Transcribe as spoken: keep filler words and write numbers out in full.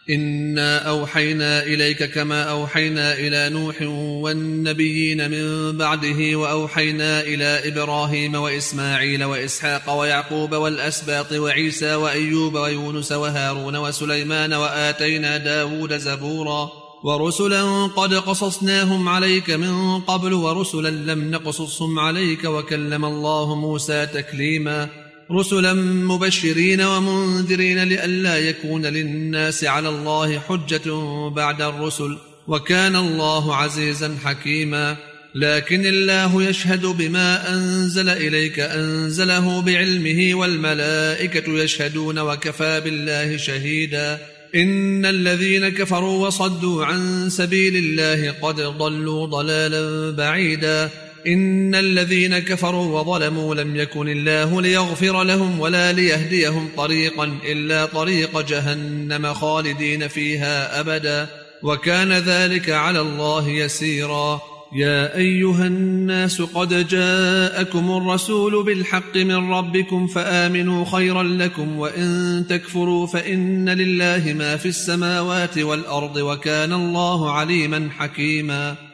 إنا أوحينا إليك كما أوحينا إلى نوح والنبيين من بعده وأوحينا إلى إبراهيم وإسماعيل وإسحاق ويعقوب والأسباط وعيسى وأيوب ويونس وهارون وسليمان وآتينا داود زبورا ورسلا قد قصصناهم عليك من قبل ورسلا لم نقصصهم عليك وكلم الله موسى تكليما رسلا مبشرين ومنذرين لئلا يكون للناس على الله حجة بعد الرسل وكان الله عزيزا حكيما لكن الله يشهد بما أنزل إليك أنزله بعلمه والملائكة يشهدون وكفى بالله شهيدا إن الذين كفروا وصدوا عن سبيل الله قد ضلوا ضلالا بعيدا إن الذين كفروا وظلموا لم يكن الله ليغفر لهم ولا ليهديهم طريقا إلا طريق جهنم خالدين فيها أبدا وكان ذلك على الله يسيرا يا أيها الناس قد جاءكم الرسول بالحق من ربكم فآمنوا خيرا لكم وإن تكفروا فإن لله ما في السماوات والأرض وكان الله عليما حكيما